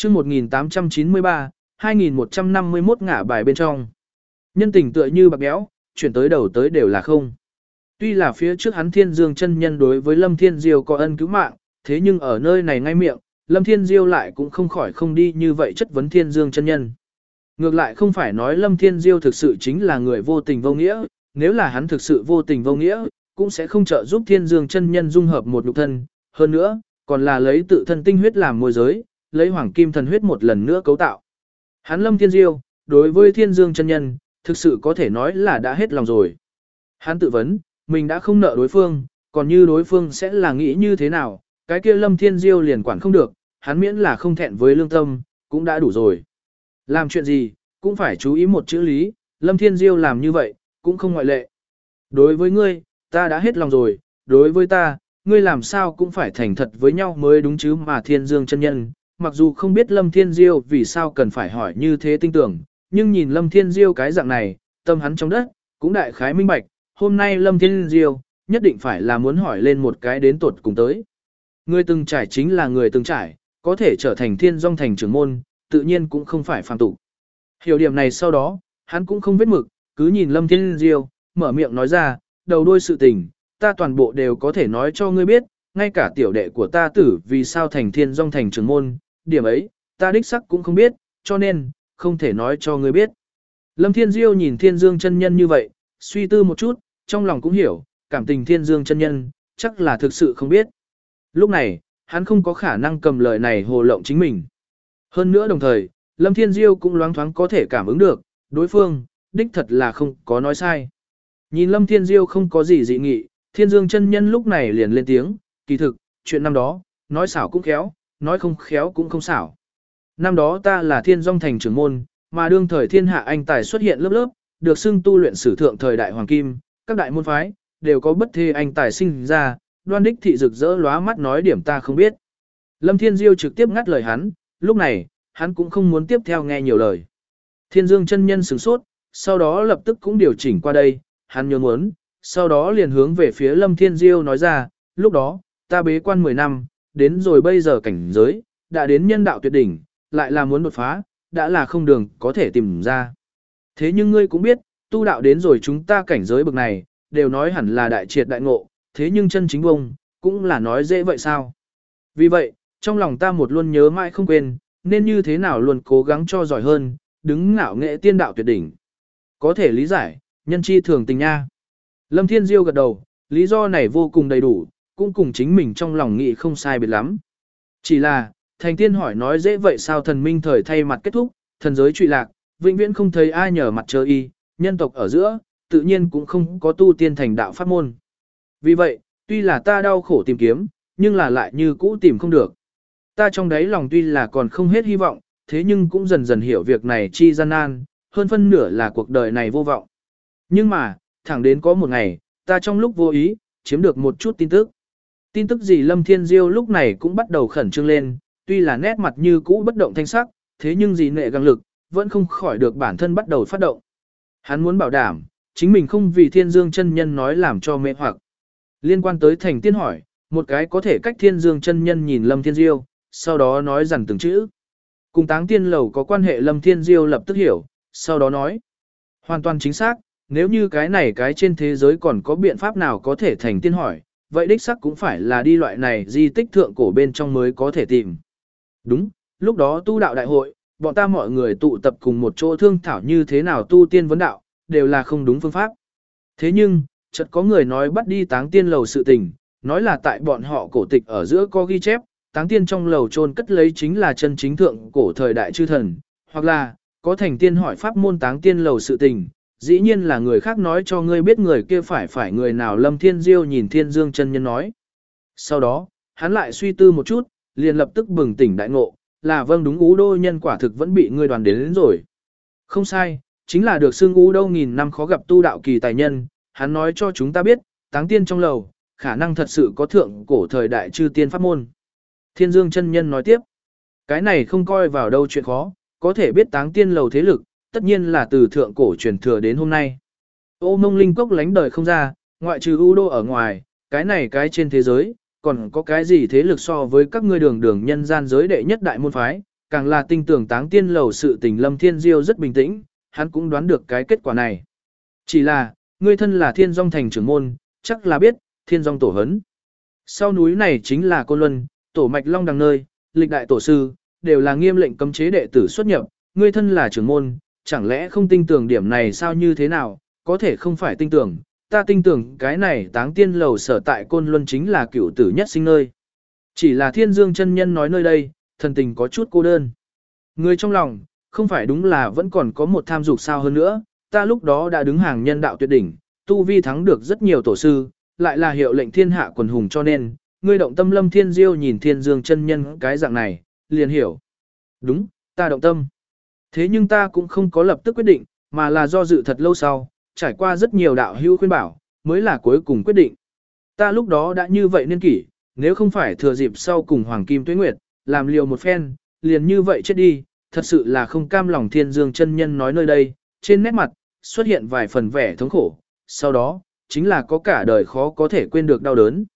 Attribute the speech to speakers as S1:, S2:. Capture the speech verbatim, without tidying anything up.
S1: chương một nghìn tám trăm chín mươi ba, hai nghìn một trăm năm mươi mốt ngả bài bên trong. Nhân tình tựa như bạc béo, chuyển tới đầu tới đều là không. Tuy là phía trước hắn Thiên Dương chân nhân đối với Lâm Thiên Diêu có ân cứu mạng, thế nhưng ở nơi này ngay miệng, Lâm Thiên Diêu lại cũng không khỏi không đi như vậy chất vấn Thiên Dương chân nhân. Ngược lại không phải nói Lâm Thiên Diêu thực sự chính là người vô tình vô nghĩa, nếu là hắn thực sự vô tình vô nghĩa, cũng sẽ không trợ giúp Thiên Dương chân nhân dung hợp một nhục thân, hơn nữa, còn là lấy tự thân tinh huyết làm môi giới, lấy hoàng kim thần huyết một lần nữa cấu tạo. Hắn Lâm Thiên Diêu, đối với Thiên Dương chân nhân, thực sự có thể nói là đã hết lòng rồi. Hắn tự vấn, mình đã không nợ đối phương, còn như đối phương sẽ là nghĩ như thế nào, cái kia Lâm Thiên Diêu liền quản không được, hắn miễn là không thẹn với lương tâm, cũng đã đủ rồi. Làm chuyện gì, cũng phải chú ý một chữ lý, Lâm Thiên Diêu làm như vậy, cũng không ngoại lệ. Đối với ngươi, ta đã hết lòng rồi, đối với ta, ngươi làm sao cũng phải thành thật với nhau mới đúng chứ mà Thiên Dương chân nhân. Mặc dù không biết Lâm Thiên Diêu vì sao cần phải hỏi như thế tinh tưởng, nhưng nhìn Lâm Thiên Diêu cái dạng này, tâm hắn trong đất, cũng đại khái minh bạch, hôm nay Lâm Thiên Diêu, nhất định phải là muốn hỏi lên một cái đến tuột cùng tới. Người từng trải chính là người từng trải, có thể trở thành Thiên Dung thành trưởng môn, tự nhiên cũng không phải phàm tục. Hiểu điểm này sau đó, hắn cũng không vết mực, cứ nhìn Lâm Thiên Diêu, mở miệng nói ra, đầu đuôi sự tình, ta toàn bộ đều có thể nói cho ngươi biết, ngay cả tiểu đệ của ta tử vì sao thành Thiên Dung thành trưởng môn, điểm ấy, ta đích sắc cũng không biết, cho nên, không thể nói cho ngươi biết. Lâm Thiên Diêu nhìn Thiên Dương chân nhân như vậy, suy tư một chút, trong lòng cũng hiểu, cảm tình Thiên Dương chân nhân, chắc là thực sự không biết. Lúc này, hắn không có khả năng cầm lời này hồ lộng chính mình. Hơn nữa đồng thời, Lâm Thiên Diêu cũng loáng thoáng có thể cảm ứng được, đối phương, đích thật là không có nói sai. Nhìn Lâm Thiên Diêu không có gì dị nghị, Thiên Dương chân nhân lúc này liền lên tiếng, kỳ thực, chuyện năm đó, nói xảo cũng khéo, nói không khéo cũng không xảo. Năm đó ta là Thiên Dung thành trưởng môn, mà đương thời thiên hạ anh tài xuất hiện lớp lớp, được xưng tu luyện sử thượng thời đại hoàng kim, các đại môn phái, đều có bất thê anh tài sinh ra, đoan đích thị rực rỡ lóa mắt nói điểm ta không biết. Lâm Thiên Diêu trực tiếp ngắt lời hắn, lúc này, hắn cũng không muốn tiếp theo nghe nhiều lời. Thiên Dương chân nhân sửng sốt, sau đó lập tức cũng điều chỉnh qua đây, hắn nhớ muốn, sau đó liền hướng về phía Lâm Thiên Diêu nói ra, lúc đó, ta bế quan mười năm, đến rồi bây giờ cảnh giới, đã đến nhân đạo tuyệt đỉnh, lại là muốn đột phá, đã là không đường có thể tìm ra. Thế nhưng ngươi cũng biết, tu đạo đến rồi chúng ta cảnh giới bậc này, đều nói hẳn là đại triệt đại ngộ, thế nhưng chân chính bông, cũng là nói dễ vậy sao. Vì vậy, trong lòng ta một luôn nhớ mãi không quên, nên như thế nào luôn cố gắng cho giỏi hơn, đứng ngạo nghệ tiên đạo tuyệt đỉnh. Có thể lý giải, nhân chi thường tình nha. Lâm Thiên Diêu gật đầu, lý do này vô cùng đầy đủ, cũng cùng chính mình trong lòng nghĩ không sai biệt lắm. Chỉ là, thành tiên hỏi nói dễ vậy sao thần minh thời thay mặt kết thúc, thần giới trụy lạc, vĩnh viễn không thấy ai nhờ mặt trời y, nhân tộc ở giữa, tự nhiên cũng không có tu tiên thành đạo pháp môn. Vì vậy, tuy là ta đau khổ tìm kiếm, nhưng là lại như cũ tìm không được. Ta trong đáy lòng tuy là còn không hết hy vọng, thế nhưng cũng dần dần hiểu việc này chi gian nan, hơn phân nửa là cuộc đời này vô vọng. Nhưng mà, thẳng đến có một ngày, ta trong lúc vô ý, chiếm được một chút tin tức. Tin tức gì Lâm Thiên Diêu lúc này cũng bắt đầu khẩn trương lên, tuy là nét mặt như cũ bất động thanh sắc, thế nhưng gì nệ găng lực, vẫn không khỏi được bản thân bắt đầu phát động. Hắn muốn bảo đảm, chính mình không vì Thiên Dương chân nhân nói làm cho mê hoặc. Liên quan tới thành tiên hỏi, một cái có thể cách Thiên Dương chân nhân nhìn Lâm Thiên Diêu, sau đó nói dằn từng chữ. Cùng Táng Tiên Lầu có quan hệ Lâm Thiên Diêu lập tức hiểu, sau đó nói. Hoàn toàn chính xác, nếu như cái này cái trên thế giới còn có biện pháp nào có thể thành tiên hỏi, vậy đích sắc cũng phải là đi loại này di tích thượng cổ bên trong mới có thể tìm. Đúng, lúc đó tu đạo đại hội, bọn ta mọi người tụ tập cùng một chỗ thương thảo như thế nào tu tiên vấn đạo, đều là không đúng phương pháp. Thế nhưng, chợt có người nói bắt đi Táng Tiên Lầu sự tình, nói là tại bọn họ cổ tịch ở giữa có ghi chép, Táng Tiên trong lầu chôn cất lấy chính là chân chính thượng cổ thời đại chư thần, hoặc là có thành tiên hỏi pháp môn Táng Tiên Lầu sự tình, dĩ nhiên là người khác nói cho ngươi biết người kia phải phải người nào. Lâm Thiên Diêu nhìn Thiên Dương chân nhân nói. Sau đó, hắn lại suy tư một chút, liền lập tức bừng tỉnh đại ngộ, là vâng đúng Ú Đô nhân quả thực vẫn bị ngươi đoàn đến, đến rồi. Không sai, chính là được xưng Ú Đô nghìn năm khó gặp tu đạo kỳ tài nhân, hắn nói cho chúng ta biết, Táng Tiên trong lầu, khả năng thật sự có thượng cổ thời đại chư tiên pháp môn. Thiên Dương chân nhân nói tiếp, cái này không coi vào đâu chuyện khó, có thể biết Táng Tiên lầu thế lực, tất nhiên là từ thượng cổ truyền thừa đến hôm nay. Ô Mông Linh Cốc lánh đời không ra, ngoại trừ U Đô ở ngoài, cái này cái trên thế giới, còn có cái gì thế lực so với các ngươi đường đường nhân gian giới đệ nhất đại môn phái, càng là tinh tưởng táng tiên lầu sự tình Lâm Thiên Diêu rất bình tĩnh, hắn cũng đoán được cái kết quả này. Chỉ là, ngươi thân là Thiên Dung thành trưởng môn, chắc là biết, Thiên Dung tổ hấn. Sau núi này chính là Côn Luân, tổ mạch long đằng nơi, lịch đại tổ sư, đều là nghiêm lệnh cấm chế đệ tử xuất nhập, ngươi thân là trưởng môn, chẳng lẽ không tin tưởng điểm này sao như thế nào, có thể không phải tin tưởng, ta tin tưởng cái này táng tiên lầu sở tại Côn Luân chính là cửu tử nhất sinh nơi. Chỉ là Thiên Dương chân nhân nói nơi đây, thần tình có chút cô đơn. Người trong lòng, không phải đúng là vẫn còn có một tham dục sao hơn nữa, ta lúc đó đã đứng hàng nhân đạo tuyệt đỉnh, tu vi thắng được rất nhiều tổ sư, lại là hiệu lệnh thiên hạ quần hùng cho nên, ngươi động tâm Lâm Thiên Diêu nhìn Thiên Dương chân nhân cái dạng này, liền hiểu. Đúng, ta động tâm. Thế nhưng ta cũng không có lập tức quyết định, mà là do dự thật lâu sau, trải qua rất nhiều đạo hữu khuyên bảo, mới là cuối cùng quyết định. Ta lúc đó đã như vậy niên kỷ, nếu không phải thừa dịp sau cùng Hoàng Kim Tuế Nguyệt, làm liều một phen, liền như vậy chết đi, thật sự là không cam lòng. Thiên Dương chân nhân nói nơi đây, trên nét mặt, xuất hiện vài phần vẻ thống khổ, sau đó, chính là có cả đời khó có thể quên được đau đớn.